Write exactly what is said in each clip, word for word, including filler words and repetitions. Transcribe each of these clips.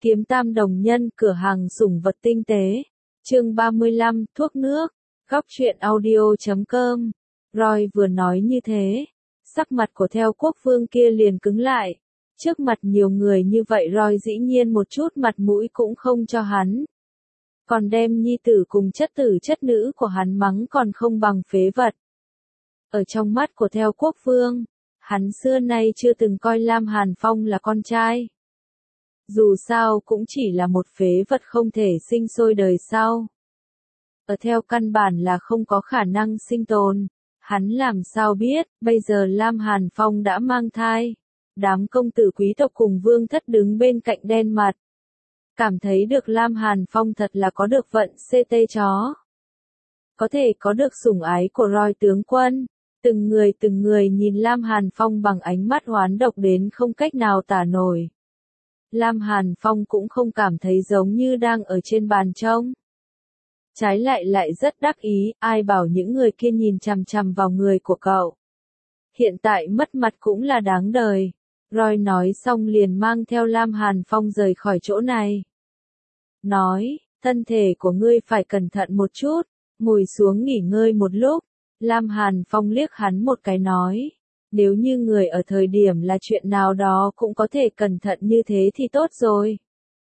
Kiếm Tam đồng nhân, cửa hàng sủng vật tinh tế. Chương ba mươi lăm, thuốc nước. Góc truyện audio chấm com. Roy vừa nói như thế, sắc mặt của Theo Quốc Vương kia liền cứng lại. Trước mặt nhiều người như vậy Roy dĩ nhiên một chút mặt mũi cũng không cho hắn. Còn đem nhi tử cùng chất tử chất nữ của hắn mắng còn không bằng phế vật. Ở trong mắt của Theo Quốc Vương, hắn xưa nay chưa từng coi Lam Hàn Phong là con trai. Dù sao cũng chỉ là một phế vật không thể sinh sôi đời sau. Ở theo căn bản là không có khả năng sinh tồn. Hắn làm sao biết, bây giờ Lam Hàn Phong đã mang thai. Đám công tử quý tộc cùng vương thất đứng bên cạnh đen mặt. Cảm thấy được Lam Hàn Phong thật là có được vận xê tê chó. Có thể có được sủng ái của Roy tướng quân. Từng người từng người nhìn Lam Hàn Phong bằng ánh mắt oán độc đến không cách nào tả nổi. Lam Hàn Phong cũng không cảm thấy giống như đang ở trên bàn trông. Trái lại lại rất đắc ý, ai bảo những người kia nhìn chằm chằm vào người của cậu. Hiện tại mất mặt cũng là đáng đời. Roy nói xong liền mang theo Lam Hàn Phong rời khỏi chỗ này. Nói, thân thể của ngươi phải cẩn thận một chút, ngồi xuống nghỉ ngơi một lúc. Lam Hàn Phong liếc hắn một cái nói. Nếu như người ở thời điểm là chuyện nào đó cũng có thể cẩn thận như thế thì tốt rồi.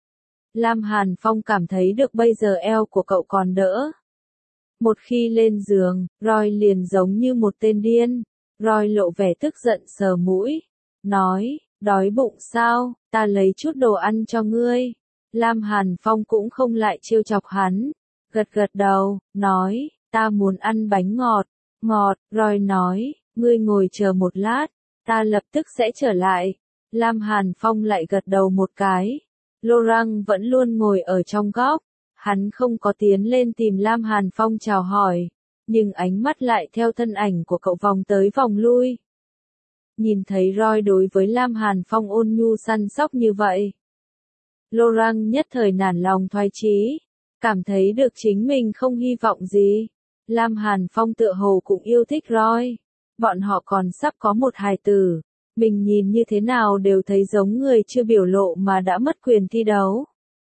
Lam Hàn Phong cảm thấy được bây giờ eo của cậu còn đỡ. Một khi lên giường, Roy liền giống như một tên điên. Roy lộ vẻ tức giận sờ mũi. Nói, đói bụng sao, ta lấy chút đồ ăn cho ngươi. Lam Hàn Phong cũng không lại trêu chọc hắn. Gật gật đầu, nói, ta muốn ăn bánh ngọt. Ngọt, Roy nói. Ngươi ngồi chờ một lát, ta lập tức sẽ trở lại. Lam Hàn Phong lại gật đầu một cái. Laurent vẫn luôn ngồi ở trong góc. Hắn không có tiến lên tìm Lam Hàn Phong chào hỏi. Nhưng ánh mắt lại theo thân ảnh của cậu vòng tới vòng lui. Nhìn thấy Roy đối với Lam Hàn Phong ôn nhu săn sóc như vậy. Laurent nhất thời nản lòng thoái chí. Cảm thấy được chính mình không hy vọng gì. Lam Hàn Phong tựa hồ cũng yêu thích Roy. Bọn họ còn sắp có một hài tử. Mình nhìn như thế nào đều thấy giống người chưa biểu lộ mà đã mất quyền thi đấu.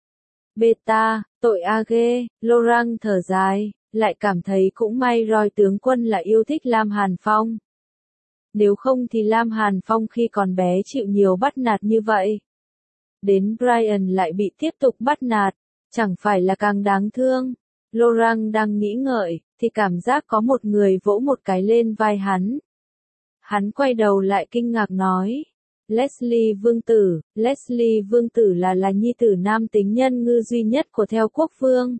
Beta, tội a ghê, Laurent thở dài, lại cảm thấy cũng may Roy tướng quân là yêu thích Lam Hàn Phong. Nếu không thì Lam Hàn Phong khi còn bé chịu nhiều bắt nạt như vậy. Đến Brian lại bị tiếp tục bắt nạt, chẳng phải là càng đáng thương. Laurent đang nghĩ ngợi, thì cảm giác có một người vỗ một cái lên vai hắn. Hắn quay đầu lại kinh ngạc nói. Leslie Vương Tử, Leslie Vương Tử là là nhi tử nam tính nhân ngư duy nhất của Theo Quốc Vương.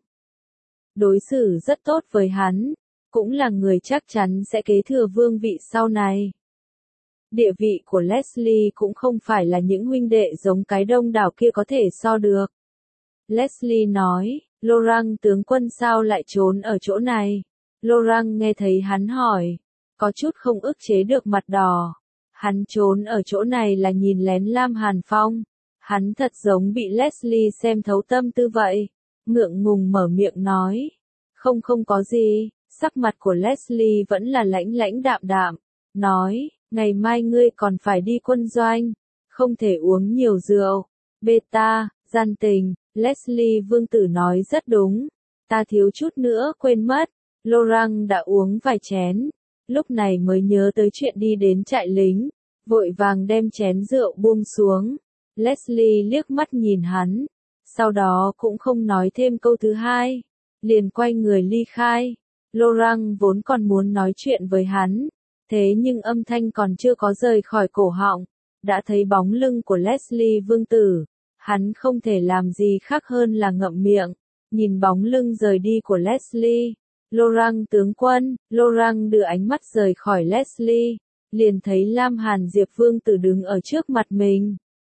Đối xử rất tốt với hắn, cũng là người chắc chắn sẽ kế thừa vương vị sau này. Địa vị của Leslie cũng không phải là những huynh đệ giống cái đông đảo kia có thể so được. Leslie nói. Laurent tướng quân sao lại trốn ở chỗ này? Laurent nghe thấy hắn hỏi, có chút không ức chế được mặt đỏ. Hắn trốn ở chỗ này là nhìn lén Lam Hàn Phong. Hắn thật giống bị Leslie xem thấu tâm tư vậy. Ngượng ngùng mở miệng nói. Không không có gì, sắc mặt của Leslie vẫn là lãnh lãnh đạm đạm. Nói, ngày mai ngươi còn phải đi quân doanh. Không thể uống nhiều rượu. Beta, gian tình. Leslie Vương Tử nói rất đúng. Ta thiếu chút nữa quên mất. Laurent đã uống vài chén. Lúc này mới nhớ tới chuyện đi đến trại lính. Vội vàng đem chén rượu buông xuống. Leslie liếc mắt nhìn hắn. Sau đó cũng không nói thêm câu thứ hai. Liền quay người ly khai. Laurent vốn còn muốn nói chuyện với hắn. Thế nhưng âm thanh còn chưa có rời khỏi cổ họng. Đã thấy bóng lưng của Leslie Vương Tử. Hắn không thể làm gì khác hơn là ngậm miệng, nhìn bóng lưng rời đi của Leslie. Laurent tướng quân, Laurent đưa ánh mắt rời khỏi Leslie, liền thấy Lam Hàn Diệp Vương Tử đứng ở trước mặt mình.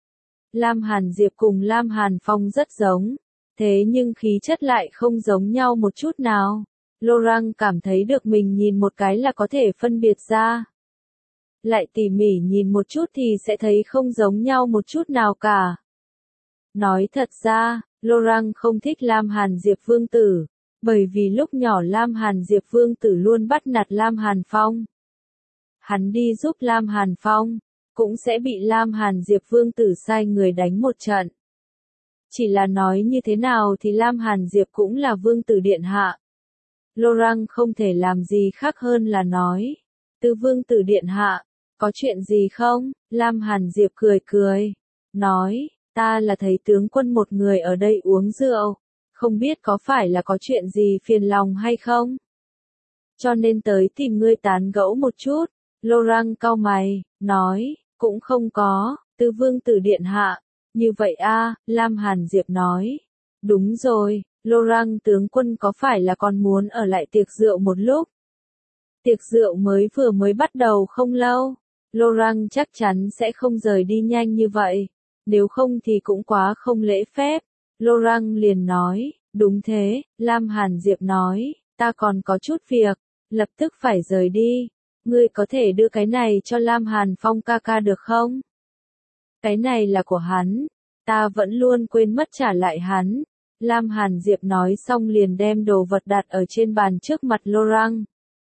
Lam Hàn Diệp cùng Lam Hàn Phong rất giống, thế nhưng khí chất lại không giống nhau một chút nào. Laurent cảm thấy được mình nhìn một cái là có thể phân biệt ra. Lại tỉ mỉ nhìn một chút thì sẽ thấy không giống nhau một chút nào cả. Nói thật ra, Laurent không thích Lam Hàn Diệp Vương Tử, bởi vì lúc nhỏ Lam Hàn Diệp Vương Tử luôn bắt nạt Lam Hàn Phong. Hắn đi giúp Lam Hàn Phong, cũng sẽ bị Lam Hàn Diệp Vương Tử sai người đánh một trận. Chỉ là nói như thế nào thì Lam Hàn Diệp cũng là vương tử điện hạ. Laurent không thể làm gì khác hơn là nói. Tứ vương tử điện hạ, có chuyện gì không? Lam Hàn Diệp cười cười. Nói, ta là thấy tướng quân một người ở đây uống rượu. Không biết có phải là có chuyện gì phiền lòng hay không? Cho nên tới tìm ngươi tán gẫu một chút. Laurent cau mày, nói, cũng không có, tứ vương tử điện hạ. Như vậy a, Lam Hàn Diệp nói. Đúng rồi, Laurent tướng quân có phải là còn muốn ở lại tiệc rượu một lúc? Tiệc rượu mới vừa mới bắt đầu không lâu. Laurent chắc chắn sẽ không rời đi nhanh như vậy. Nếu không thì cũng quá không lễ phép. Laurent liền nói, đúng thế, Lam Hàn Diệp nói, ta còn có chút việc, lập tức phải rời đi. Ngươi có thể đưa cái này cho Lam Hàn Phong ca ca được không? Cái này là của hắn, ta vẫn luôn quên mất trả lại hắn. Lam Hàn Diệp nói xong liền đem đồ vật đặt ở trên bàn trước mặt Laurent.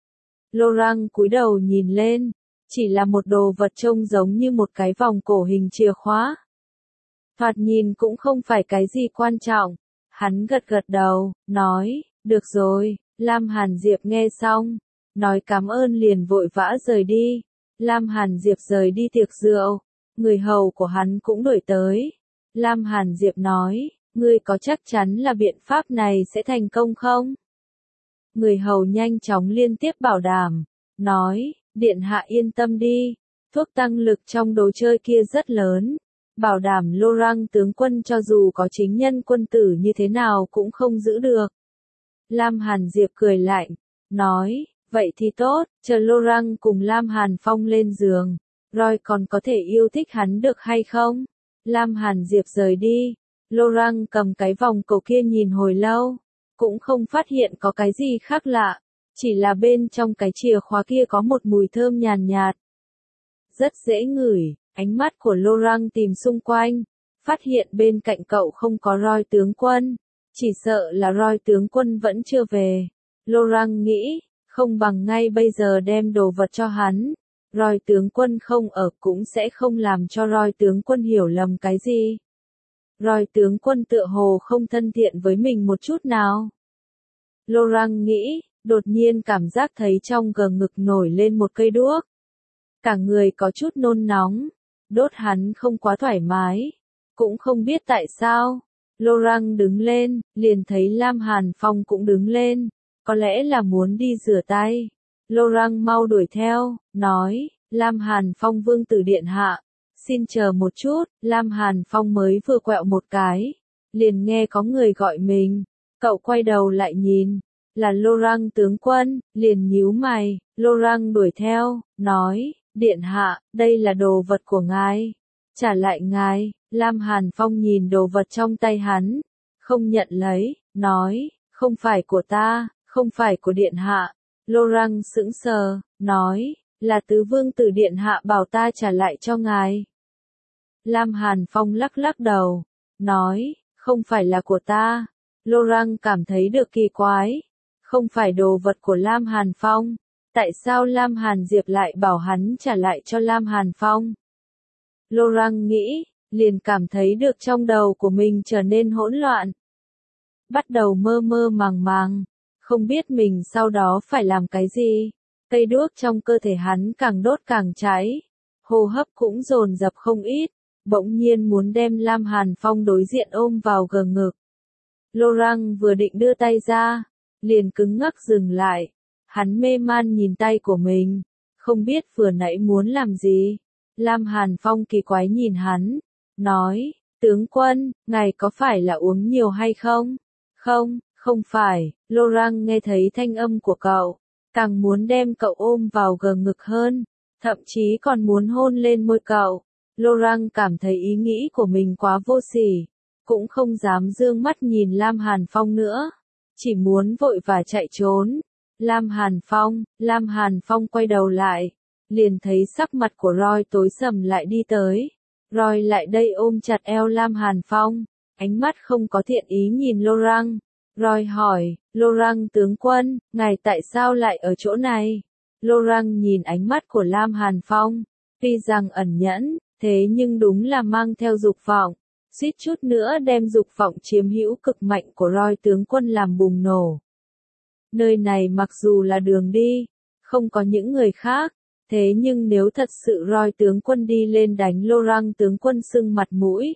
Laurent cúi đầu nhìn lên, chỉ là một đồ vật trông giống như một cái vòng cổ hình chìa khóa. Thoạt nhìn cũng không phải cái gì quan trọng. Hắn gật gật đầu, nói, được rồi. Lam Hàn Diệp nghe xong, nói cảm ơn liền vội vã rời đi. Lam Hàn Diệp rời đi tiệc rượu, người hầu của hắn cũng đuổi tới. Lam Hàn Diệp nói, ngươi có chắc chắn là biện pháp này sẽ thành công không? Người hầu nhanh chóng liên tiếp bảo đảm, nói, điện hạ yên tâm đi, thuốc tăng lực trong đồ chơi kia rất lớn, bảo đảm Laurent tướng quân cho dù có chính nhân quân tử như thế nào cũng không giữ được. Lam Hàn Diệp cười lạnh, nói, vậy thì tốt, chờ Laurent cùng Lam Hàn Phong lên giường, Roy còn có thể yêu thích hắn được hay không? Lam Hàn Diệp rời đi, Laurent cầm cái vòng cổ kia nhìn hồi lâu, cũng không phát hiện có cái gì khác lạ, chỉ là bên trong cái chìa khóa kia có một mùi thơm nhàn nhạt. Rất dễ ngửi, ánh mắt của Laurent tìm xung quanh, phát hiện bên cạnh cậu không có Roy tướng quân, chỉ sợ là Roy tướng quân vẫn chưa về. Laurent nghĩ, không bằng ngay bây giờ đem đồ vật cho hắn. Roy tướng quân không ở cũng sẽ không làm cho Roy tướng quân hiểu lầm cái gì. Roy tướng quân tựa hồ không thân thiện với mình một chút nào. Laurent nghĩ, đột nhiên cảm giác thấy trong gờ ngực nổi lên một cây đuốc. Cả người có chút nôn nóng, đốt hắn không quá thoải mái, cũng không biết tại sao. Laurent đứng lên, liền thấy Lam Hàn Phong cũng đứng lên, có lẽ là muốn đi rửa tay. Laurent mau đuổi theo, nói, Lam Hàn Phong vương tử điện hạ, xin chờ một chút. Lam Hàn Phong mới vừa quẹo một cái, liền nghe có người gọi mình, cậu quay đầu lại nhìn, là Laurent tướng quân, liền nhíu mày. Laurent đuổi theo, nói, điện hạ, đây là đồ vật của ngài, trả lại ngài. Lam Hàn Phong nhìn đồ vật trong tay hắn, không nhận lấy, nói, không phải của ta, không phải của điện hạ. Laurent sững sờ, nói, là tứ vương tử điện hạ bảo ta trả lại cho ngài. Lam Hàn Phong lắc lắc đầu, nói, không phải là của ta. Laurent cảm thấy được kỳ quái, không phải đồ vật của Lam Hàn Phong, tại sao Lam Hàn Diệp lại bảo hắn trả lại cho Lam Hàn Phong? Laurent nghĩ, liền cảm thấy được trong đầu của mình trở nên hỗn loạn. Bắt đầu mơ mơ màng màng, không biết mình sau đó phải làm cái gì. Cây đuốc trong cơ thể hắn càng đốt càng cháy, hô hấp cũng dồn dập không ít, bỗng nhiên muốn đem Lam Hàn Phong đối diện ôm vào gờ ngực. Laurent vừa định đưa tay ra, liền cứng ngắc dừng lại, hắn mê man nhìn tay của mình, không biết vừa nãy muốn làm gì. Lam Hàn Phong kỳ quái nhìn hắn, nói, tướng quân, ngài có phải là uống nhiều hay không? Không, không phải. Laurent nghe thấy thanh âm của cậu, càng muốn đem cậu ôm vào gờ ngực hơn, thậm chí còn muốn hôn lên môi cậu. Laurent cảm thấy ý nghĩ của mình quá vô sỉ, cũng không dám dương mắt nhìn Lam Hàn Phong nữa, chỉ muốn vội và chạy trốn. Lam Hàn Phong, Lam Hàn Phong quay đầu lại, liền thấy sắc mặt của Roy tối sầm lại đi tới. Roy lại đây ôm chặt eo Lam Hàn Phong, ánh mắt không có thiện ý nhìn Laurent. Roy hỏi, Laurent tướng quân, ngài tại sao lại ở chỗ này? Laurent nhìn ánh mắt của Lam Hàn Phong, tuy rằng ẩn nhẫn, thế nhưng đúng là mang theo dục vọng. suýt chút nữa đem dục vọng chiếm hữu cực mạnh của Roy tướng quân làm bùng nổ. Nơi này mặc dù là đường đi, không có những người khác, thế nhưng nếu thật sự Roy tướng quân đi lên đánh Laurent tướng quân sưng mặt mũi,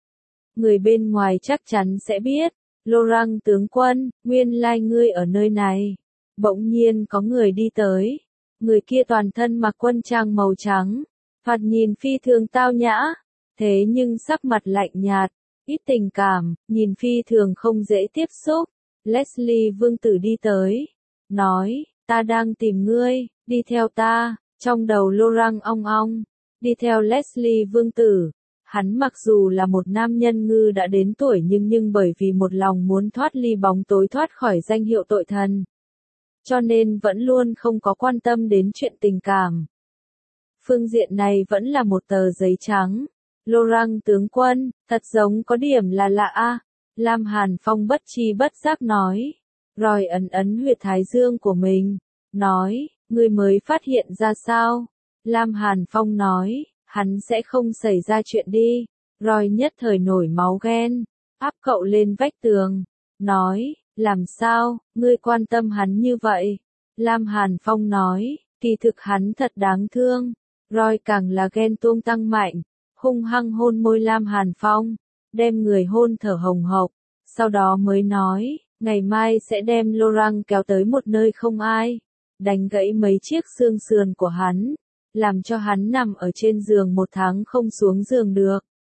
người bên ngoài chắc chắn sẽ biết, Laurent tướng quân, nguyên lai ngươi ở nơi này. Bỗng nhiên có người đi tới, người kia toàn thân mặc quân trang màu trắng, thoạt nhìn phi thường tao nhã, thế nhưng sắc mặt lạnh nhạt, ít tình cảm, nhìn phi thường không dễ tiếp xúc. Leslie vương tử đi tới, nói, ta đang tìm ngươi, đi theo ta, trong đầu Laurent ong ong, đi theo Leslie vương tử. Hắn mặc dù là một nam nhân ngư đã đến tuổi nhưng nhưng bởi vì một lòng muốn thoát ly bóng tối thoát khỏi danh hiệu tội thần, cho nên vẫn luôn không có quan tâm đến chuyện tình cảm. Phương diện này vẫn là một tờ giấy trắng. Laurent tướng quân, thật giống có điểm là lạ a. Lam Hàn Phong bất chi bất giác nói. Rồi ấn ấn huyệt thái dương của mình. Nói, ngươi mới phát hiện ra sao? Lam Hàn Phong nói, hắn sẽ không xảy ra chuyện đi. Rồi nhất thời nổi máu ghen, áp cậu lên vách tường. Nói, làm sao, ngươi quan tâm hắn như vậy? Lam Hàn Phong nói, kỳ thực hắn thật đáng thương. Rồi càng là ghen tuông tăng mạnh, hung hăng hôn môi Lam Hàn Phong, đem người hôn thở hồng hộc, sau đó mới nói, ngày mai sẽ đem Laurent kéo tới một nơi không ai, đánh gãy mấy chiếc xương sườn của hắn, làm cho hắn nằm ở trên giường một tháng không xuống giường được.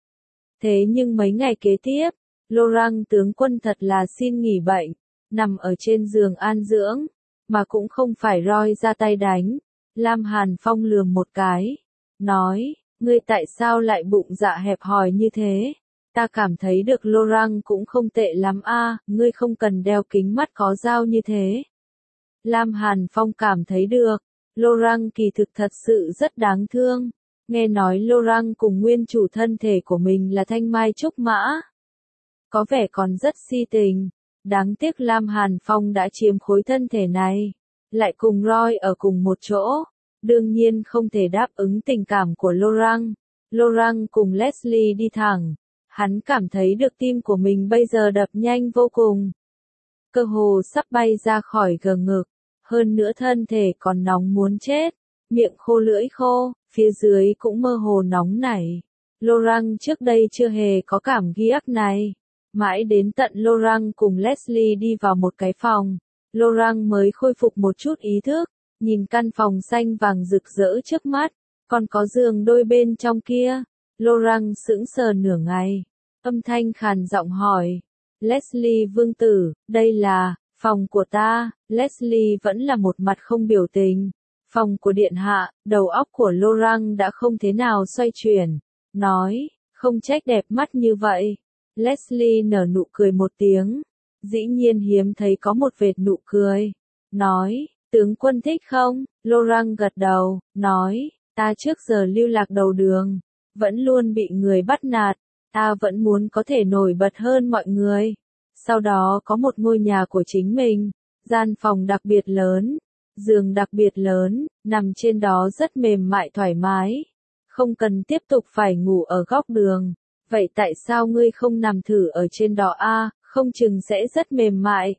Thế nhưng mấy ngày kế tiếp, Laurent tướng quân thật là xin nghỉ bệnh, nằm ở trên giường an dưỡng, mà cũng không phải Roy ra tay đánh. Lam Hàn Phong lườm một cái, nói, ngươi tại sao lại bụng dạ hẹp hòi như thế? Ta cảm thấy được Laurent cũng không tệ lắm a, ngươi không cần đeo kính mắt có dao như thế. Lam Hàn Phong cảm thấy được, Laurent kỳ thực thật sự rất đáng thương. Nghe nói Laurent cùng nguyên chủ thân thể của mình là thanh mai trúc mã, có vẻ còn rất si tình. Đáng tiếc Lam Hàn Phong đã chiếm khối thân thể này, lại cùng Roy ở cùng một chỗ, đương nhiên không thể đáp ứng tình cảm của Laurent. Laurent cùng Leslie đi thẳng, hắn cảm thấy được tim của mình bây giờ đập nhanh vô cùng, cơ hồ sắp bay ra khỏi gờ ngực, hơn nữa thân thể còn nóng muốn chết, miệng khô lưỡi khô, phía dưới cũng mơ hồ nóng nảy. Laurent trước đây chưa hề có cảm giác này. Mãi đến tận Laurent cùng Leslie đi vào một cái phòng, Laurent mới khôi phục một chút ý thức, nhìn căn phòng xanh vàng rực rỡ trước mắt, còn có giường đôi bên trong kia. Laurent sững sờ nửa ngày, âm thanh khàn giọng hỏi, Leslie vương tử, đây là phòng của ta. Leslie vẫn là một mặt không biểu tình. Phòng của điện hạ. Đầu óc của Laurent đã không thế nào xoay chuyển, nói, không trách đẹp mắt như vậy. Leslie nở nụ cười một tiếng, dĩ nhiên hiếm thấy có một vệt nụ cười, nói, tướng quân thích không? Laurent gật đầu, nói, ta trước giờ lưu lạc đầu đường, vẫn luôn bị người bắt nạt, ta vẫn muốn có thể nổi bật hơn mọi người. Sau đó có một ngôi nhà của chính mình, gian phòng đặc biệt lớn, giường đặc biệt lớn, nằm trên đó rất mềm mại thoải mái, không cần tiếp tục phải ngủ ở góc đường. Vậy tại sao ngươi không nằm thử ở trên đó a, không chừng sẽ rất mềm mại.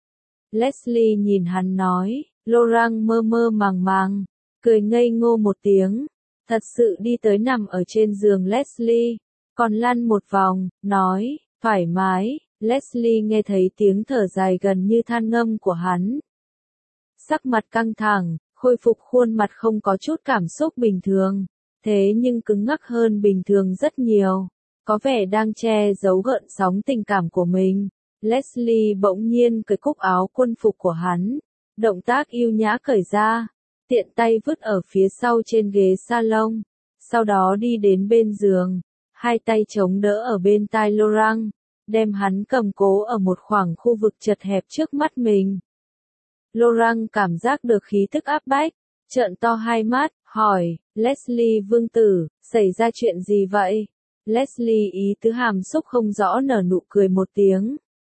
Leslie nhìn hắn nói, Laurent mơ mơ màng màng, cười ngây ngô một tiếng, thật sự đi tới nằm ở trên giường Leslie, còn lăn một vòng, nói, thoải mái. Leslie nghe thấy tiếng thở dài gần như than ngâm của hắn. Sắc mặt căng thẳng, khôi phục khuôn mặt không có chút cảm xúc bình thường, thế nhưng cứng ngắc hơn bình thường rất nhiều. Có vẻ đang che giấu gợn sóng tình cảm của mình. Leslie bỗng nhiên cởi cúc áo quân phục của hắn, động tác yêu nhã cởi ra, tiện tay vứt ở phía sau trên ghế salon, sau đó đi đến bên giường, hai tay chống đỡ ở bên tai Laurent, đem hắn cầm cố ở một khoảng khu vực chật hẹp trước mắt mình. Laurent cảm giác được khí tức áp bách, trợn to hai mắt, hỏi, Leslie vương tử, xảy ra chuyện gì vậy? Leslie ý tứ hàm xúc không rõ nở nụ cười một tiếng.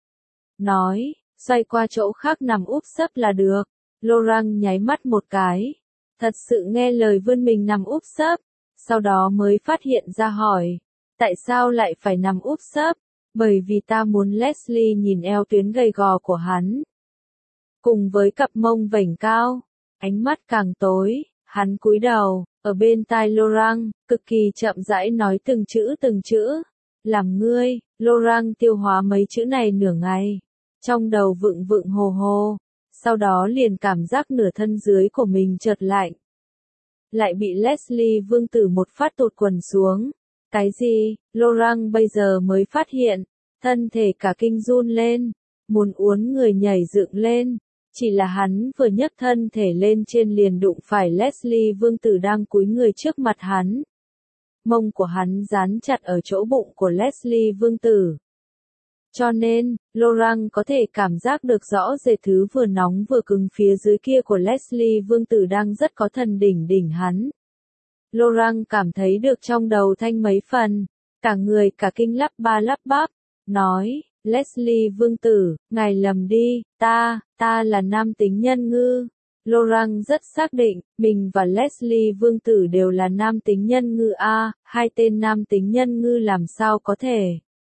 Nói, xoay qua chỗ khác nằm úp sấp là được. Laurent nháy mắt một cái. Thật sự nghe lời vươn mình nằm úp sấp. Sau đó mới phát hiện ra hỏi. Tại sao lại phải nằm úp sấp? Bởi vì ta muốn Leslie nhìn eo tuyến gầy gò của hắn. Cùng với cặp mông vểnh cao, ánh mắt càng tối, hắn cúi đầu, ở bên tai Laurent, cực kỳ chậm rãi nói từng chữ từng chữ. Làm ngươi, Laurent tiêu hóa mấy chữ này nửa ngày. Trong đầu vựng vựng hồ hồ, sau đó liền cảm giác nửa thân dưới của mình chợt lạnh. Lại bị Leslie vương tử một phát tụt quần xuống. Cái gì? Laurent bây giờ mới phát hiện, thân thể cả kinh run lên, muốn uốn người nhảy dựng lên. Chỉ là hắn vừa nhấc thân thể lên trên liền đụng phải Leslie vương tử đang cúi người trước mặt hắn. Mông của hắn dán chặt ở chỗ bụng của Leslie vương tử. Cho nên, Laurent có thể cảm giác được rõ rệt thứ vừa nóng vừa cứng phía dưới kia của Leslie vương tử đang rất có thần đỉnh đỉnh hắn. Laurent cảm thấy được trong đầu thanh mấy phần, cả người cả kinh lắp ba lắp bắp, nói, Leslie vương tử, ngài lầm đi, ta, ta là nam tính nhân ngư. Laurent rất xác định, mình và Leslie vương tử đều là nam tính nhân ngư a, hai tên nam tính nhân ngư làm sao có thể.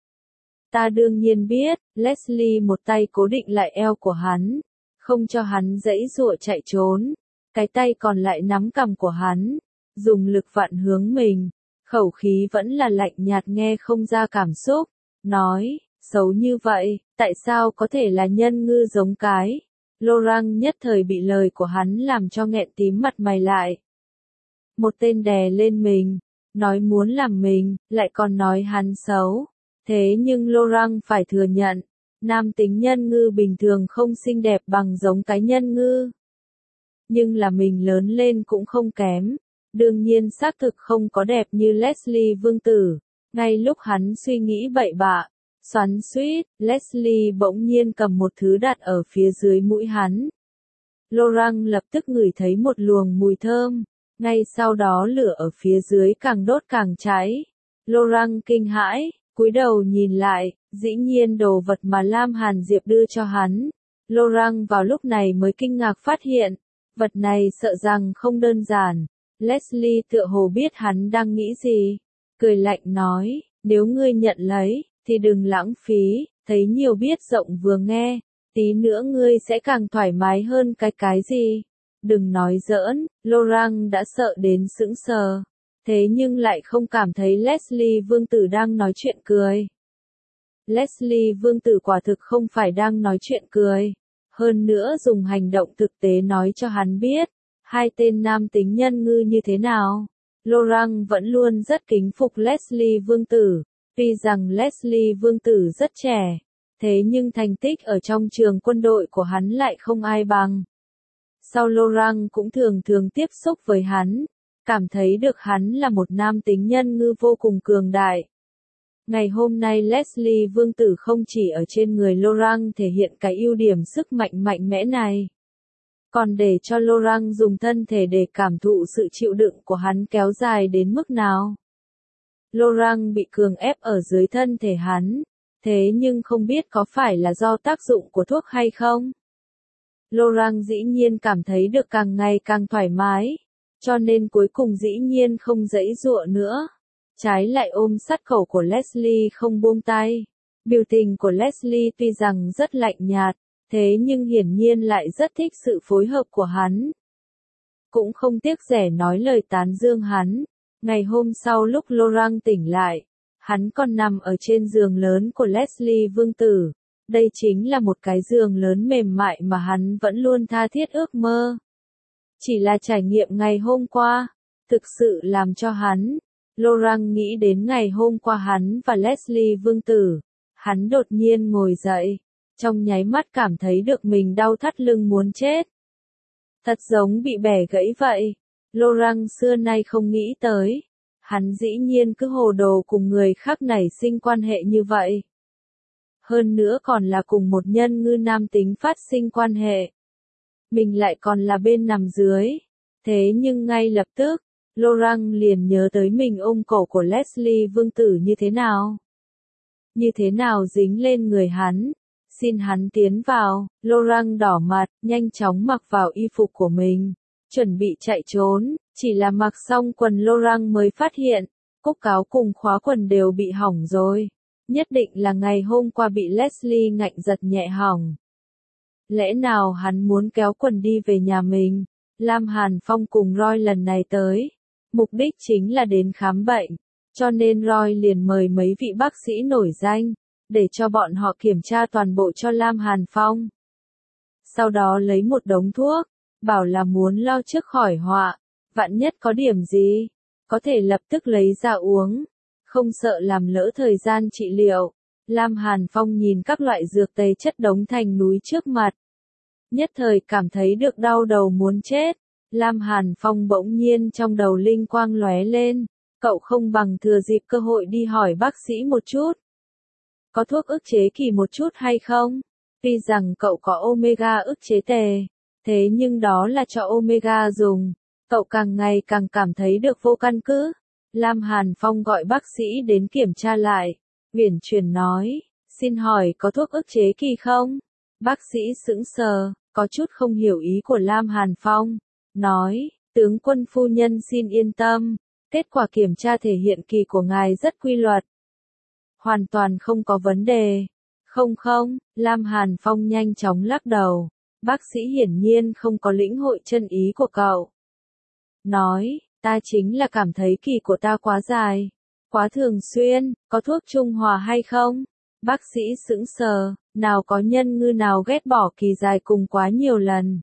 Ta đương nhiên biết, Leslie một tay cố định lại eo của hắn, không cho hắn giãy giụa chạy trốn, cái tay còn lại nắm cằm của hắn, dùng lực vặn hướng mình, khẩu khí vẫn là lạnh nhạt nghe không ra cảm xúc, nói, xấu như vậy, tại sao có thể là nhân ngư giống cái. Laurent nhất thời bị lời của hắn làm cho nghẹn tím mặt mày lại. Một tên đè lên mình, nói muốn làm mình, lại còn nói hắn xấu. Thế nhưng Laurent phải thừa nhận, nam tính nhân ngư bình thường không xinh đẹp bằng giống cái nhân ngư. Nhưng là mình lớn lên cũng không kém, đương nhiên xác thực không có đẹp như Leslie vương tử. Ngay lúc hắn suy nghĩ bậy bạ, xoắn xuýt, Leslie bỗng nhiên cầm một thứ đặt ở phía dưới mũi hắn. Laurent lập tức ngửi thấy một luồng mùi thơm, ngay sau đó lửa ở phía dưới càng đốt càng cháy. Laurent kinh hãi, cúi đầu nhìn lại, dĩ nhiên đồ vật mà Lam Hàn Diệp đưa cho hắn. Laurent vào lúc này mới kinh ngạc phát hiện, vật này sợ rằng không đơn giản. Leslie tựa hồ biết hắn đang nghĩ gì, cười lạnh nói, nếu ngươi nhận lấy, thì đừng lãng phí, thấy nhiều biết rộng vừa nghe, tí nữa ngươi sẽ càng thoải mái hơn cái cái gì. Đừng nói giỡn, Laurent đã sợ đến sững sờ, thế nhưng lại không cảm thấy Leslie vương tử đang nói chuyện cười. Leslie vương tử quả thực không phải đang nói chuyện cười, hơn nữa dùng hành động thực tế nói cho hắn biết, hai tên nam tính nhân ngư như thế nào. Laurent vẫn luôn rất kính phục Leslie vương tử. Tuy rằng Leslie vương tử rất trẻ, thế nhưng thành tích ở trong trường quân đội của hắn lại không ai bằng. Sau Laurent cũng thường thường tiếp xúc với hắn, cảm thấy được hắn là một nam tính nhân ngư vô cùng cường đại. Ngày hôm nay Leslie vương tử không chỉ ở trên người Laurent thể hiện cái ưu điểm sức mạnh mạnh mẽ này, còn để cho Laurent dùng thân thể để cảm thụ sự chịu đựng của hắn kéo dài đến mức nào. Laurent bị cường ép ở dưới thân thể hắn, thế nhưng không biết có phải là do tác dụng của thuốc hay không. Laurent dĩ nhiên cảm thấy được càng ngày càng thoải mái, cho nên cuối cùng dĩ nhiên không giãy giụa nữa. Trái lại ôm sát cổ của Leslie không buông tay. Biểu tình của Leslie tuy rằng rất lạnh nhạt, thế nhưng hiển nhiên lại rất thích sự phối hợp của hắn. Cũng không tiếc rẻ nói lời tán dương hắn. Ngày hôm sau lúc Laurent tỉnh lại, hắn còn nằm ở trên giường lớn của Leslie vương tử. Đây chính là một cái giường lớn mềm mại mà hắn vẫn luôn tha thiết ước mơ. Chỉ là trải nghiệm ngày hôm qua, thực sự làm cho hắn. Laurent nghĩ đến ngày hôm qua hắn và Leslie vương tử. Hắn đột nhiên ngồi dậy, trong nháy mắt cảm thấy được mình đau thắt lưng muốn chết. Thật giống bị bẻ gãy vậy. Laurent xưa nay không nghĩ tới, hắn dĩ nhiên cứ hồ đồ cùng người khác nảy sinh quan hệ như vậy. Hơn nữa còn là cùng một nhân ngư nam tính phát sinh quan hệ. Mình lại còn là bên nằm dưới. Thế nhưng ngay lập tức, Laurent liền nhớ tới mình ôm cổ của Leslie vương tử như thế nào. Như thế nào dính lên người hắn. Xin hắn tiến vào. Laurent đỏ mặt, nhanh chóng mặc vào y phục của mình. Chuẩn bị chạy trốn, chỉ là mặc xong quần Laurent mới phát hiện, cúc áo cùng khóa quần đều bị hỏng rồi. Nhất định là ngày hôm qua bị Leslie ngạnh giật nhẹ hỏng. Lẽ nào hắn muốn kéo quần đi về nhà mình? Lam Hàn Phong cùng Roy lần này tới, mục đích chính là đến khám bệnh, cho nên Roy liền mời mấy vị bác sĩ nổi danh, để cho bọn họ kiểm tra toàn bộ cho Lam Hàn Phong. Sau đó lấy một đống thuốc, bảo là muốn lo trước khỏi họa, vạn nhất có điểm gì, có thể lập tức lấy ra uống, không sợ làm lỡ thời gian trị liệu. Lam Hàn Phong nhìn các loại dược tây chất đống thành núi trước mặt. Nhất thời cảm thấy được đau đầu muốn chết. Lam Hàn Phong bỗng nhiên trong đầu linh quang lóe lên. Cậu không bằng thừa dịp cơ hội đi hỏi bác sĩ một chút. Có thuốc ức chế kỳ một chút hay không? Tuy rằng cậu có omega ức chế tề, thế nhưng đó là cho omega dùng. Cậu càng ngày càng cảm thấy được vô căn cứ. Lam Hàn Phong gọi bác sĩ đến kiểm tra lại. Uyển chuyển nói, xin hỏi có thuốc ức chế kỳ không? Bác sĩ sững sờ, có chút không hiểu ý của Lam Hàn Phong. Nói, tướng quân phu nhân xin yên tâm, kết quả kiểm tra thể hiện kỳ của ngài rất quy luật. Hoàn toàn không có vấn đề. Không không, Lam Hàn Phong nhanh chóng lắc đầu. Bác sĩ hiển nhiên không có lĩnh hội chân ý của cậu. Nói, ta chính là cảm thấy kỳ của ta quá dài, quá thường xuyên, có thuốc trung hòa hay không? Bác sĩ sững sờ, nào có nhân ngư nào ghét bỏ kỳ dài cùng quá nhiều lần.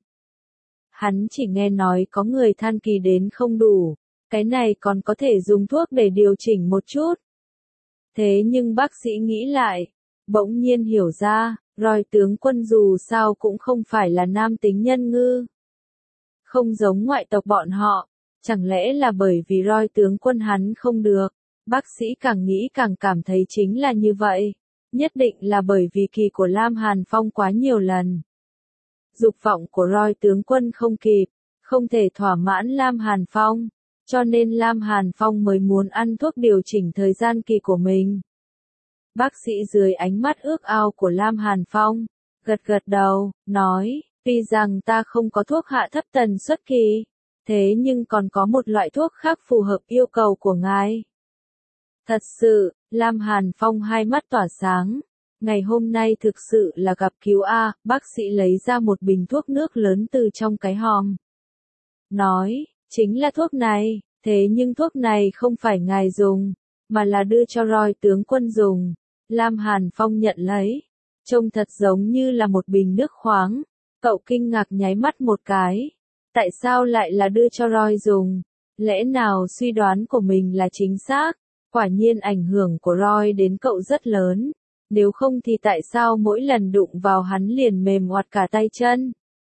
Hắn chỉ nghe nói có người than kỳ đến không đủ, cái này còn có thể dùng thuốc để điều chỉnh một chút. Thế nhưng bác sĩ nghĩ lại, bỗng nhiên hiểu ra, Roy tướng quân dù sao cũng không phải là nam tính nhân ngư. Không giống ngoại tộc bọn họ, chẳng lẽ là bởi vì Roy tướng quân hắn không được? Bác sĩ càng nghĩ càng cảm thấy chính là như vậy. Nhất định là bởi vì kỳ của Lam Hàn Phong quá nhiều lần. Dục vọng của Roy tướng quân không kịp, không thể thỏa mãn Lam Hàn Phong, cho nên Lam Hàn Phong mới muốn ăn thuốc điều chỉnh thời gian kỳ của mình. Bác sĩ dưới ánh mắt ước ao của Lam Hàn Phong, gật gật đầu, nói, tuy rằng ta không có thuốc hạ thấp tần suất kỳ, thế nhưng còn có một loại thuốc khác phù hợp yêu cầu của ngài. Thật sự, Lam Hàn Phong hai mắt tỏa sáng. Ngày hôm nay thực sự là gặp cứu a. Bác sĩ lấy ra một bình thuốc nước lớn từ trong cái hòm. Nói, chính là thuốc này, thế nhưng thuốc này không phải ngài dùng, mà là đưa cho Roy tướng quân dùng. Lam Hàn Phong nhận lấy, trông thật giống như là một bình nước khoáng. Cậu kinh ngạc nháy mắt một cái. Tại sao lại là đưa cho Roy dùng? Lẽ nào suy đoán của mình là chính xác? Quả nhiên ảnh hưởng của Roy đến cậu rất lớn. Nếu không thì tại sao mỗi lần đụng vào hắn liền mềm oặt cả tay chân?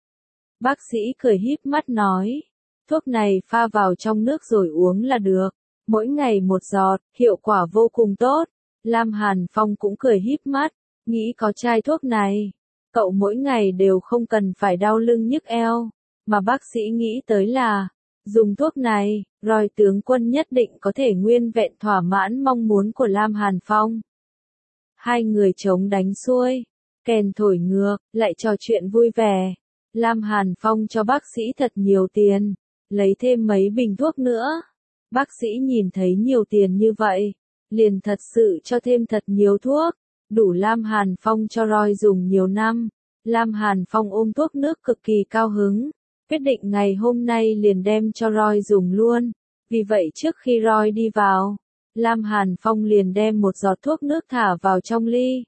Bác sĩ cười híp mắt nói. Thuốc này pha vào trong nước rồi uống là được. Mỗi ngày một giọt, hiệu quả vô cùng tốt. Lam Hàn Phong cũng cười híp mắt. Nghĩ có chai thuốc này, cậu mỗi ngày đều không cần phải đau lưng nhức eo. Mà bác sĩ nghĩ tới là, dùng thuốc này, Roy tướng quân nhất định có thể nguyên vẹn thỏa mãn mong muốn của Lam Hàn Phong. Hai người chống đánh xuôi, kèn thổi ngược, lại trò chuyện vui vẻ. Lam Hàn Phong cho bác sĩ thật nhiều tiền, lấy thêm mấy bình thuốc nữa. Bác sĩ nhìn thấy nhiều tiền như vậy, liền thật sự cho thêm thật nhiều thuốc, đủ Lam Hàn Phong cho Roy dùng nhiều năm. Lam Hàn Phong ôm thuốc nước cực kỳ cao hứng, quyết định ngày hôm nay liền đem cho Roy dùng luôn. Vì vậy trước khi Roy đi vào, Lam Hàn Phong liền đem một giọt thuốc nước thả vào trong ly.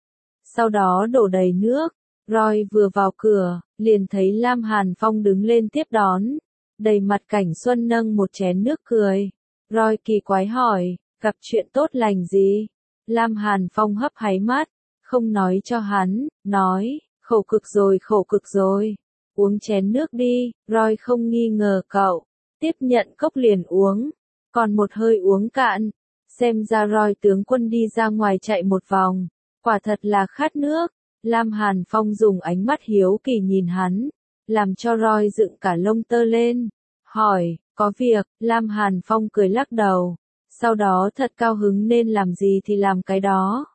Sau đó đổ đầy nước. Roy vừa vào cửa, liền thấy Lam Hàn Phong đứng lên tiếp đón. Đầy mặt Cảnh Xuân nâng một chén nước cười. Roy kỳ quái hỏi, gặp chuyện tốt lành gì? Lam Hàn Phong hấp háy mắt, không nói cho hắn, nói, khổ cực rồi khổ cực rồi. Uống chén nước đi. Roy không nghi ngờ cậu, tiếp nhận cốc liền uống, còn một hơi uống cạn. Xem ra Roy tướng quân đi ra ngoài chạy một vòng, quả thật là khát nước. Lam Hàn Phong dùng ánh mắt hiếu kỳ nhìn hắn, làm cho Roy dựng cả lông tơ lên. Hỏi, có việc? Lam Hàn Phong cười lắc đầu, sau đó thật cao hứng nên làm gì thì làm cái đó.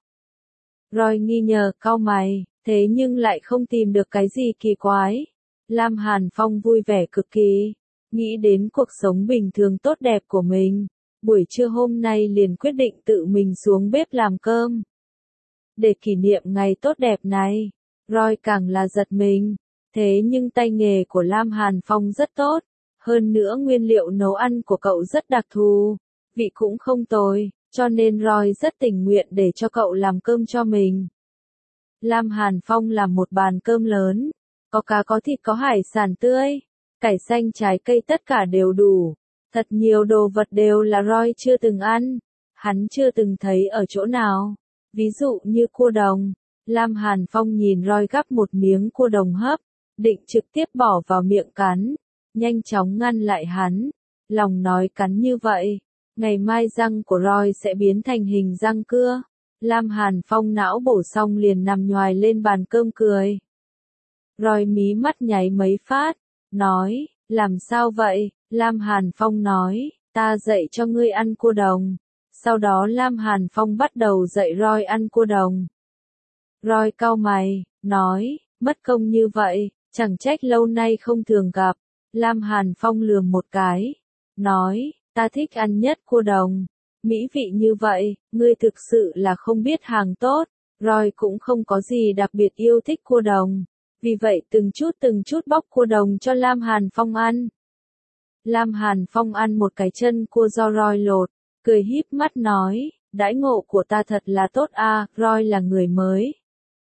Roy nghi ngờ cau mày, thế nhưng lại không tìm được cái gì kỳ quái. Lam Hàn Phong vui vẻ cực kỳ, nghĩ đến cuộc sống bình thường tốt đẹp của mình. buổi trưa hôm nay liền quyết định tự mình xuống bếp làm cơm. Để kỷ niệm ngày tốt đẹp này, Roy càng là giật mình. Thế nhưng tay nghề của Lam Hàn Phong rất tốt, hơn nữa nguyên liệu nấu ăn của cậu rất đặc thù, vị cũng không tồi, cho nên Roy rất tình nguyện để cho cậu làm cơm cho mình. Lam Hàn Phong làm một bàn cơm lớn, có cá có thịt có hải sản tươi, cải xanh trái cây tất cả đều đủ, thật nhiều đồ vật đều là Roy chưa từng ăn, hắn chưa từng thấy ở chỗ nào, ví dụ như cua đồng. Lam Hàn Phong nhìn Roy gắp một miếng cua đồng hấp, định trực tiếp bỏ vào miệng cắn, nhanh chóng ngăn lại hắn, lòng nói cắn như vậy, ngày mai răng của Roy sẽ biến thành hình răng cưa. Lam Hàn Phong não bổ xong liền nằm nhoài lên bàn cơm cười. Roy mí mắt nháy mấy phát, nói, làm sao vậy? Lam Hàn Phong nói, ta dạy cho ngươi ăn cua đồng. Sau đó Lam Hàn Phong bắt đầu dạy Roy ăn cua đồng. Roy cau mày, nói, mất công như vậy, chẳng trách lâu nay không thường gặp. Lam Hàn Phong lườm một cái, nói, ta thích ăn nhất cua đồng. Mỹ vị như vậy, ngươi thực sự là không biết hàng tốt. Roy cũng không có gì đặc biệt yêu thích cua đồng, vì vậy từng chút từng chút bóc cua đồng cho Lam Hàn Phong ăn. Lam Hàn Phong ăn một cái chân cua do Roy lột, cười híp mắt nói, đãi ngộ của ta thật là tốt a, Roy là người mới.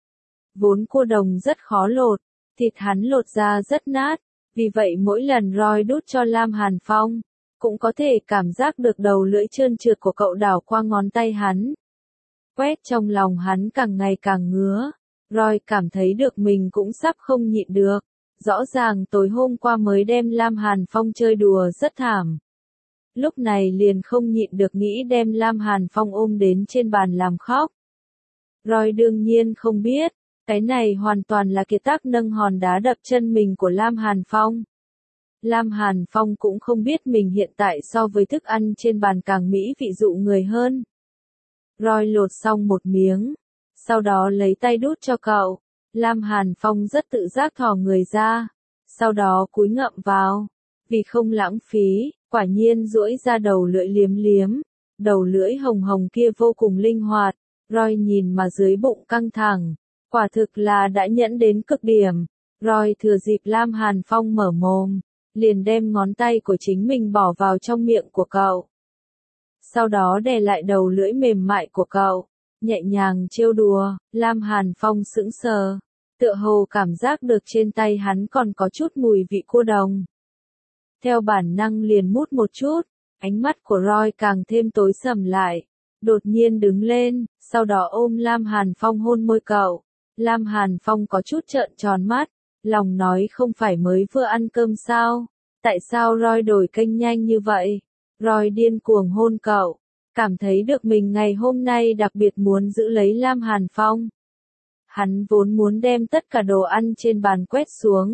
Vốn cua đồng rất khó lột, thịt hắn lột ra rất nát, vì vậy mỗi lần Roy đút cho Lam Hàn Phong, cũng có thể cảm giác được đầu lưỡi trơn trượt của cậu đảo qua ngón tay hắn. Quét trong lòng hắn càng ngày càng ngứa, Roy cảm thấy được mình cũng sắp không nhịn được, rõ ràng tối hôm qua mới đem Lam Hàn Phong chơi đùa rất thảm. Lúc này liền không nhịn được nghĩ đem Lam Hàn Phong ôm đến trên bàn làm khóc. Roy đương nhiên không biết, cái này hoàn toàn là kiệt tác nâng hòn đá đập chân mình của Lam Hàn Phong. Lam Hàn Phong cũng không biết mình hiện tại so với thức ăn trên bàn càng mỹ vị dụ người hơn. Roy lột xong một miếng, sau đó lấy tay đút cho cậu. Lam Hàn Phong rất tự giác thò người ra, sau đó cúi ngậm vào. Vì không lãng phí, quả nhiên duỗi ra đầu lưỡi liếm liếm. Đầu lưỡi hồng hồng kia vô cùng linh hoạt, Roy nhìn mà dưới bụng căng thẳng. Quả thực là đã nhẫn đến cực điểm. Roy thừa dịp Lam Hàn Phong mở mồm, liền đem ngón tay của chính mình bỏ vào trong miệng của cậu. Sau đó đè lại đầu lưỡi mềm mại của cậu, nhẹ nhàng trêu đùa. Lam Hàn Phong sững sờ, tựa hồ cảm giác được trên tay hắn còn có chút mùi vị cua đồng. Theo bản năng liền mút một chút, ánh mắt của Roy càng thêm tối sầm lại, đột nhiên đứng lên, sau đó ôm Lam Hàn Phong hôn môi cậu. Lam Hàn Phong có chút trợn tròn mắt, lòng nói không phải mới vừa ăn cơm sao, tại sao Roy đổi kênh nhanh như vậy? Roy điên cuồng hôn cậu, cảm thấy được mình ngày hôm nay đặc biệt muốn giữ lấy Lam Hàn Phong. Hắn vốn muốn đem tất cả đồ ăn trên bàn quét xuống,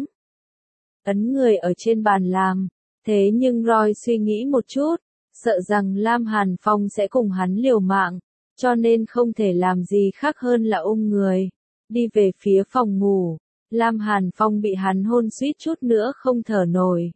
ấn người ở trên bàn làm, thế nhưng Roy suy nghĩ một chút, sợ rằng Lam Hàn Phong sẽ cùng hắn liều mạng, cho nên không thể làm gì khác hơn là ôm người, đi về phía phòng ngủ. Lam Hàn Phong bị hắn hôn suýt chút nữa không thở nổi.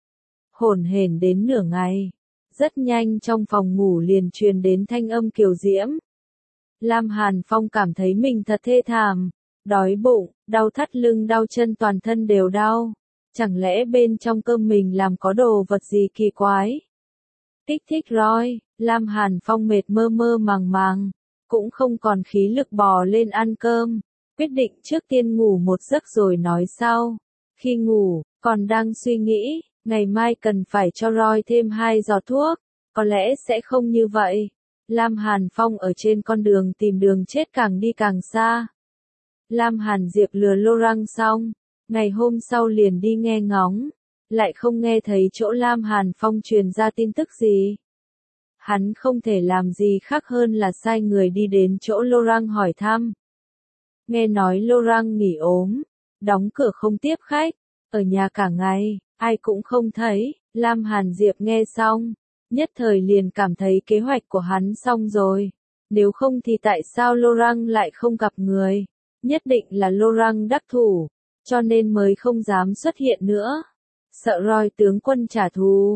Hổn hển đến nửa ngày, rất nhanh trong phòng ngủ liền truyền đến thanh âm kiều diễm. Lam Hàn Phong cảm thấy mình thật thê thảm, đói bụng, đau thắt lưng đau chân toàn thân đều đau. Chẳng lẽ bên trong cơm mình làm có đồ vật gì kỳ quái? Kích thích Roy, Lam Hàn Phong mệt mơ mơ màng màng, cũng không còn khí lực bò lên ăn cơm. Quyết định trước tiên ngủ một giấc rồi nói sau. Khi ngủ, còn đang suy nghĩ, ngày mai cần phải cho Roy thêm hai giọt thuốc, có lẽ sẽ không như vậy. Lam Hàn Phong ở trên con đường tìm đường chết càng đi càng xa. Lam Hàn Diệp lừa Laurent xong, ngày hôm sau liền đi nghe ngóng, lại không nghe thấy chỗ Lam Hàn Phong truyền ra tin tức gì. Hắn không thể làm gì khác hơn là sai người đi đến chỗ Laurent hỏi thăm. Nghe nói Laurent nghỉ ốm, đóng cửa không tiếp khách, ở nhà cả ngày, ai cũng không thấy. Lam Hàn Diệp nghe xong, nhất thời liền cảm thấy kế hoạch của hắn xong rồi. Nếu không thì tại sao Laurent lại không gặp người? Nhất định là Laurent đắc thủ, cho nên mới không dám xuất hiện nữa. Sợ Roy tướng quân trả thù,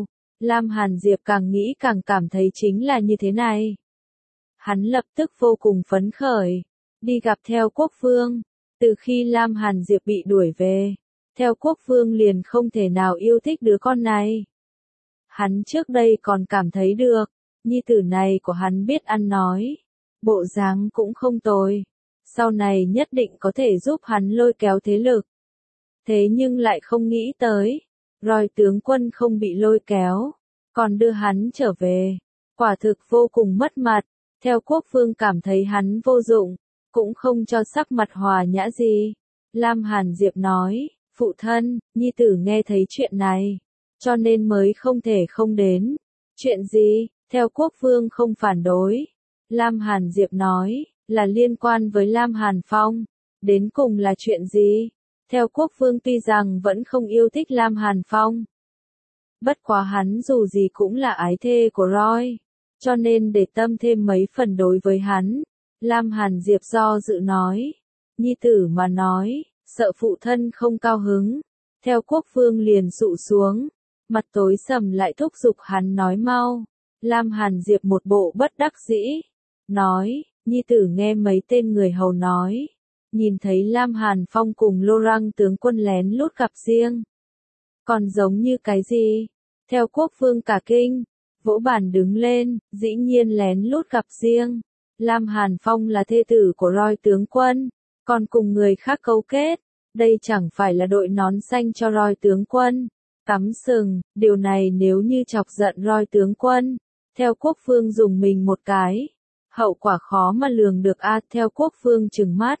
Lam Hàn Diệp càng nghĩ càng cảm thấy chính là như thế này. Hắn lập tức vô cùng phấn khởi, đi gặp theo quốc vương. Từ khi Lam Hàn Diệp bị đuổi về, theo quốc vương liền không thể nào yêu thích đứa con này. Hắn trước đây còn cảm thấy được, nhi tử này của hắn biết ăn nói, bộ dáng cũng không tồi, sau này nhất định có thể giúp hắn lôi kéo thế lực. Thế nhưng lại không nghĩ tới, Roy tướng quân không bị lôi kéo, còn đưa hắn trở về, quả thực vô cùng mất mặt. Theo quốc vương cảm thấy hắn vô dụng, cũng không cho sắc mặt hòa nhã gì. Lam Hàn Diệp nói, phụ thân, nhi tử nghe thấy chuyện này, cho nên mới không thể không đến. Chuyện gì? Theo quốc vương không phản đối. Lam Hàn Diệp nói, là liên quan với Lam Hàn Phong. Đến cùng là chuyện gì? Theo quốc vương tuy rằng vẫn không yêu thích Lam Hàn Phong. Bất quá hắn dù gì cũng là ái thê của Roy, cho nên để tâm thêm mấy phần đối với hắn. Lam Hàn Diệp do dự nói, nhi tử mà nói, sợ phụ thân không cao hứng. Theo quốc vương liền sụ xuống, mặt tối sầm lại thúc giục hắn nói mau. Lam Hàn Diệp một bộ bất đắc dĩ, nói, nhi tử nghe mấy tên người hầu nói, nhìn thấy Lam Hàn Phong cùng Laurent tướng quân lén lút gặp riêng. Còn giống như cái gì? Theo quốc vương cả kinh, vỗ bàn đứng lên, dĩ nhiên lén lút gặp riêng. Lam Hàn Phong là thê tử của Roy tướng quân, còn cùng người khác cấu kết, đây chẳng phải là đội nón xanh cho Roy tướng quân. Cắm sừng, điều này nếu như chọc giận Roy tướng quân, theo quốc vương dùng mình một cái, hậu quả khó mà lường được a. Theo quốc vương trừng mắt,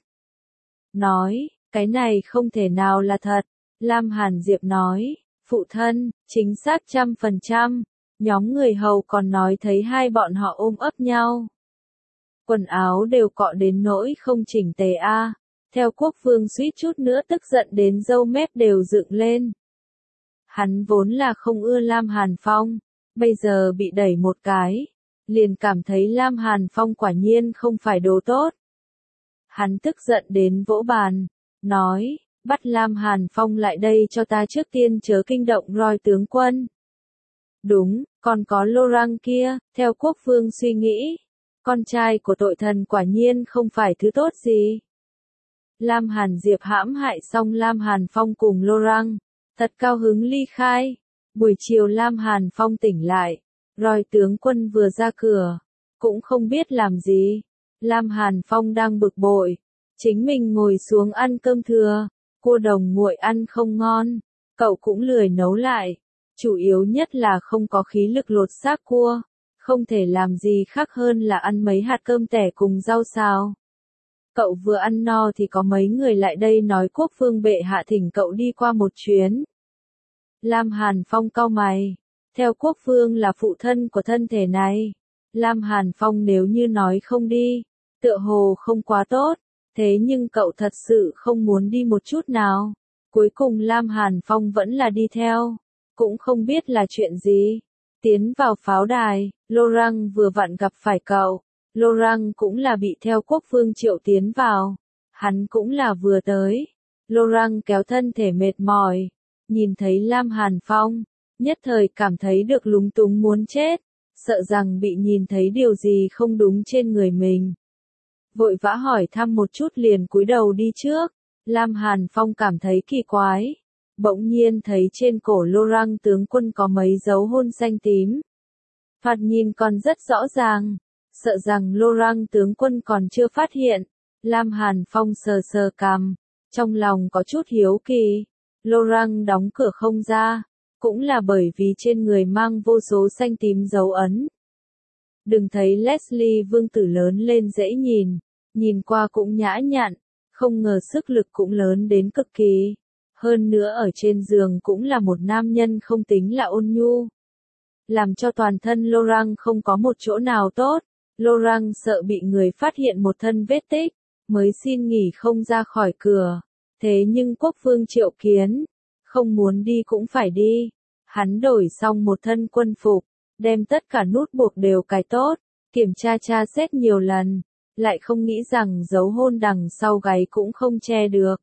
nói, cái này không thể nào là thật. Lam Hàn Diệp nói, phụ thân, chính xác trăm phần trăm. Nhóm người hầu còn nói thấy hai bọn họ ôm ấp nhau. Quần áo đều cọ đến nỗi không chỉnh tề a. Theo quốc vương suýt chút nữa tức giận đến râu mép đều dựng lên. Hắn vốn là không ưa Lam Hàn Phong, bây giờ bị đẩy một cái, liền cảm thấy Lam Hàn Phong quả nhiên không phải đồ tốt. Hắn tức giận đến vỗ bàn, nói, bắt Lam Hàn Phong lại đây cho ta trước tiên chớ kinh động Roy tướng quân. Đúng, còn có Laurent kia, theo quốc vương suy nghĩ, con trai của tội thần quả nhiên không phải thứ tốt gì. Lam Hàn Diệp hãm hại xong Lam Hàn Phong cùng Laurent, thật cao hứng ly khai. Buổi chiều Lam Hàn Phong tỉnh lại, Roy tướng quân vừa ra cửa, cũng không biết làm gì. Lam Hàn Phong đang bực bội, chính mình ngồi xuống ăn cơm thừa, cua đồng nguội ăn không ngon, cậu cũng lười nấu lại, chủ yếu nhất là không có khí lực lột xác cua, không thể làm gì khác hơn là ăn mấy hạt cơm tẻ cùng rau xào. Cậu vừa ăn no thì có mấy người lại đây nói quốc vương bệ hạ thỉnh cậu đi qua một chuyến. Lam Hàn Phong cau mày, theo quốc vương là phụ thân của thân thể này. Lam Hàn Phong nếu như nói không đi, tựa hồ không quá tốt, thế nhưng cậu thật sự không muốn đi một chút nào. Cuối cùng Lam Hàn Phong vẫn là đi theo, cũng không biết là chuyện gì. Tiến vào pháo đài, Laurent vừa vặn gặp phải cậu. Laurent cũng là bị theo quốc vương triệu tiến vào, hắn cũng là vừa tới. Laurent kéo thân thể mệt mỏi, nhìn thấy Lam Hàn Phong, nhất thời cảm thấy được lúng túng muốn chết, sợ rằng bị nhìn thấy điều gì không đúng trên người mình. Vội vã hỏi thăm một chút liền cúi đầu đi trước. Lam Hàn Phong cảm thấy kỳ quái, bỗng nhiên thấy trên cổ Laurent tướng quân có mấy dấu hôn xanh tím. Thoạt nhìn còn rất rõ ràng, sợ rằng Laurent tướng quân còn chưa phát hiện. Lam Hàn Phong sờ sờ cằm, trong lòng có chút hiếu kỳ. Laurent đóng cửa không ra, cũng là bởi vì trên người mang vô số xanh tím dấu ấn. Đừng thấy Leslie vương tử lớn lên dễ nhìn, nhìn qua cũng nhã nhặn, không ngờ sức lực cũng lớn đến cực kỳ. Hơn nữa ở trên giường cũng là một nam nhân không tính là ôn nhu. Làm cho toàn thân Laurent không có một chỗ nào tốt. Laurent sợ bị người phát hiện một thân vết tích, mới xin nghỉ không ra khỏi cửa. Thế nhưng quốc vương triệu kiến, không muốn đi cũng phải đi. Hắn đổi xong một thân quân phục, đem tất cả nút buộc đều cài tốt, kiểm tra tra xét nhiều lần, lại không nghĩ rằng dấu hôn đằng sau gáy cũng không che được.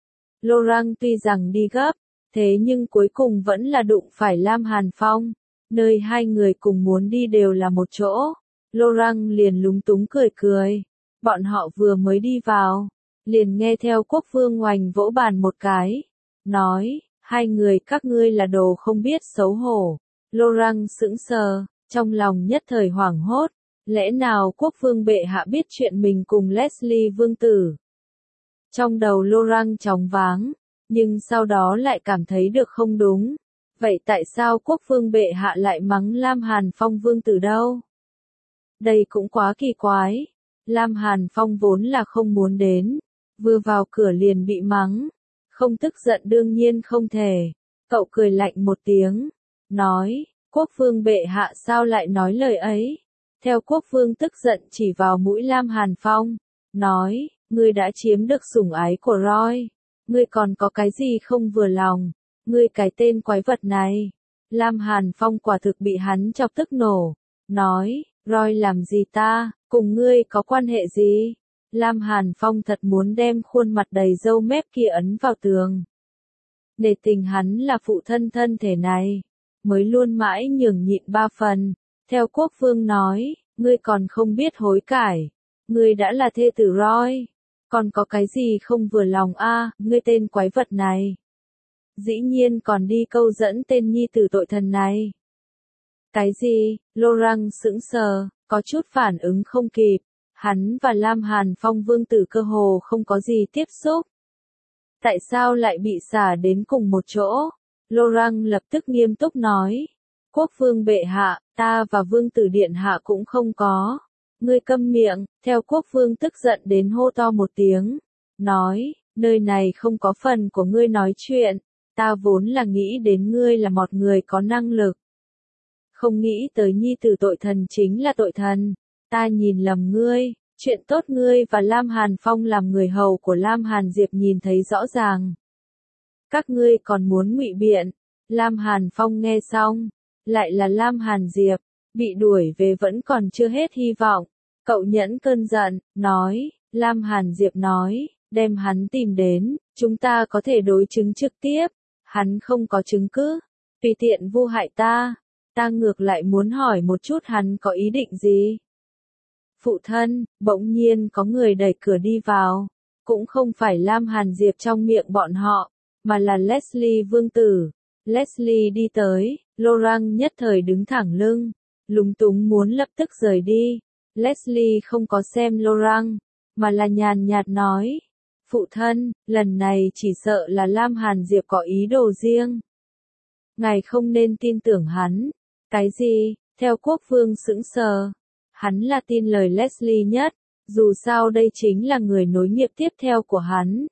Laurent tuy rằng đi gấp, thế nhưng cuối cùng vẫn là đụng phải Lam Hàn Phong. nơi hai người cùng muốn đi đều là một chỗ. Laurent liền lúng túng cười cười. Bọn họ vừa mới đi vào, liền nghe theo quốc vương oành vỗ bàn một cái. Nói, hai người các ngươi là đồ không biết xấu hổ. Laurent sững sờ, trong lòng nhất thời hoảng hốt. Lẽ nào quốc vương bệ hạ biết chuyện mình cùng Leslie vương tử? Trong đầu Laurent chóng váng, nhưng sau đó lại cảm thấy được không đúng. Vậy tại sao quốc vương bệ hạ lại mắng Lam Hàn Phong vương tử đâu? Đây cũng quá kỳ quái. Lam Hàn Phong vốn là không muốn đến, vừa vào cửa liền bị mắng. Không tức giận đương nhiên không thể. Cậu cười lạnh một tiếng, nói, quốc vương bệ hạ sao lại nói lời ấy? Theo quốc vương tức giận chỉ vào mũi Lam Hàn Phong, nói, ngươi đã chiếm được sủng ái của Roy, ngươi còn có cái gì không vừa lòng, ngươi cái tên quái vật này. Lam Hàn Phong quả thực bị hắn chọc tức nổ, nói, Roy làm gì ta, cùng ngươi có quan hệ gì? Lam Hàn Phong thật muốn đem khuôn mặt đầy râu mép kia ấn vào tường. Nể tình hắn là phụ thân thân thể này, mới luôn mãi nhường nhịn ba phần. Theo quốc vương nói, ngươi còn không biết hối cải, ngươi đã là thê tử Roy, còn có cái gì không vừa lòng a, à, ngươi tên quái vật này. Dĩ nhiên còn đi câu dẫn tên nhi tử tội thần này. Cái gì? Laurent sững sờ, có chút phản ứng không kịp. Hắn và Lam Hàn Phong vương tử cơ hồ không có gì tiếp xúc. Tại sao lại bị xả đến cùng một chỗ? Laurent lập tức nghiêm túc nói. Quốc vương bệ hạ, ta và vương tử điện hạ cũng không có. Ngươi câm miệng, theo quốc vương tức giận đến hô to một tiếng. Nói, nơi này không có phần của ngươi nói chuyện. Ta vốn là nghĩ đến ngươi là một người có năng lực. Không nghĩ tới nhi tử tội thần chính là tội thần. Ta nhìn lầm ngươi, chuyện tốt ngươi và Lam Hàn Phong làm người hầu của Lam Hàn Diệp nhìn thấy rõ ràng. Các ngươi còn muốn ngụy biện. Lam Hàn Phong nghe xong, lại là Lam Hàn Diệp, bị đuổi về vẫn còn chưa hết hy vọng. Cậu nhẫn cơn giận, nói, Lam Hàn Diệp nói, đem hắn tìm đến, chúng ta có thể đối chứng trực tiếp. Hắn không có chứng cứ, tùy tiện vu hại ta. Ta ngược lại muốn hỏi một chút hắn có ý định gì? Phụ thân, bỗng nhiên có người đẩy cửa đi vào. Cũng không phải Lam Hàn Diệp trong miệng bọn họ, mà là Leslie vương tử. Leslie đi tới, Laurent nhất thời đứng thẳng lưng, lúng túng muốn lập tức rời đi. Leslie không có xem Laurent, mà là nhàn nhạt nói. Phụ thân, lần này chỉ sợ là Lam Hàn Diệp có ý đồ riêng. Ngài không nên tin tưởng hắn. Cái gì? Theo quốc vương sững sờ. Hắn là tin lời Leslie nhất, dù sao đây chính là người nối nghiệp tiếp theo của hắn.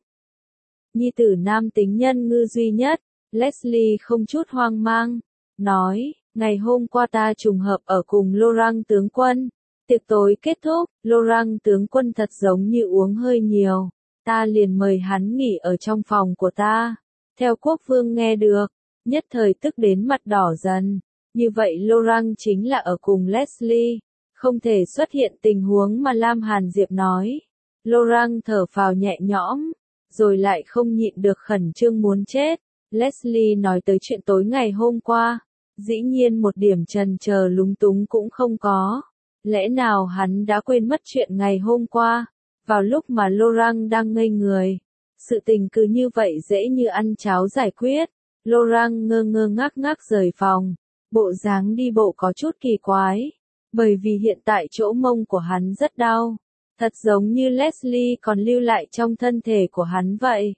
Nhi tử nam tính nhân ngư duy nhất, Leslie không chút hoang mang, nói, ngày hôm qua ta trùng hợp ở cùng Laurent tướng quân. Tiệc tối kết thúc, Laurent tướng quân thật giống như uống hơi nhiều. Ta liền mời hắn nghỉ ở trong phòng của ta. Theo quốc vương nghe được, nhất thời tức đến mặt đỏ dần. Như vậy Laurent chính là ở cùng Leslie. Không thể xuất hiện tình huống mà Lam Hàn Diệp nói. Laurent thở phào nhẹ nhõm, rồi lại không nhịn được khẩn trương muốn chết. Leslie nói tới chuyện tối ngày hôm qua. Dĩ nhiên một điểm chần chờ lúng túng cũng không có. Lẽ nào hắn đã quên mất chuyện ngày hôm qua? Vào lúc mà Laurent đang ngây người, sự tình cứ như vậy dễ như ăn cháo giải quyết. Laurent ngơ ngơ ngác ngác rời phòng, bộ dáng đi bộ có chút kỳ quái, bởi vì hiện tại chỗ mông của hắn rất đau, thật giống như Leslie còn lưu lại trong thân thể của hắn vậy.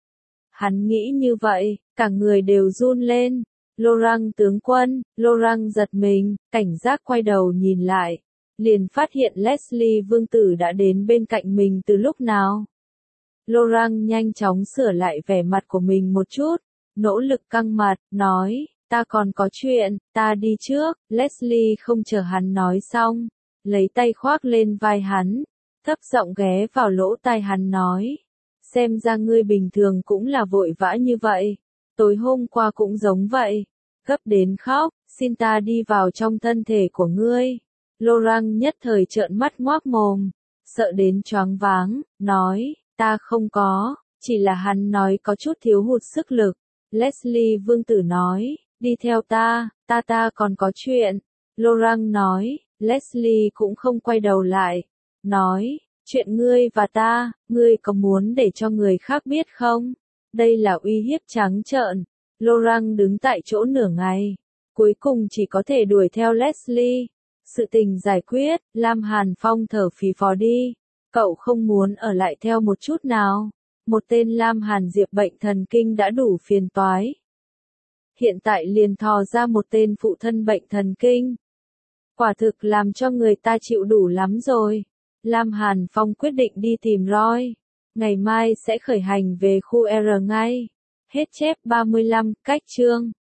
Hắn nghĩ như vậy, cả người đều run lên. Laurent tướng quân, Laurent giật mình, cảnh giác quay đầu nhìn lại. Liền phát hiện Leslie vương tử đã đến bên cạnh mình từ lúc nào. Laurent nhanh chóng sửa lại vẻ mặt của mình một chút, nỗ lực căng mặt, nói, ta còn có chuyện, ta đi trước. Leslie không chờ hắn nói xong, lấy tay khoác lên vai hắn, thấp giọng ghé vào lỗ tai hắn nói, xem ra ngươi bình thường cũng là vội vã như vậy, tối hôm qua cũng giống vậy, gấp đến khóc, xin ta đi vào trong thân thể của ngươi. Laurent nhất thời trợn mắt ngoác mồm, sợ đến choáng váng, nói, ta không có, chỉ là hắn nói có chút thiếu hụt sức lực. Leslie vương tử nói, Đi theo ta, ta ta còn có chuyện. Laurent nói, Leslie cũng không quay đầu lại. Nói, chuyện ngươi và ta, ngươi có muốn để cho người khác biết không? Đây là uy hiếp trắng trợn. Laurent đứng tại chỗ nửa ngày. Cuối cùng chỉ có thể đuổi theo Leslie. Sự tình giải quyết, Lam Hàn Phong thở phì phò đi. Cậu không muốn ở lại theo một chút nào. Một tên Lam Hàn Diệp bệnh thần kinh đã đủ phiền toái. Hiện tại liền thò ra một tên phụ thân bệnh thần kinh. Quả thực làm cho người ta chịu đủ lắm rồi. Lam Hàn Phong quyết định đi tìm Roy. Ngày mai sẽ khởi hành về khu R ngay. Hết chép ba mươi lăm, cách chương.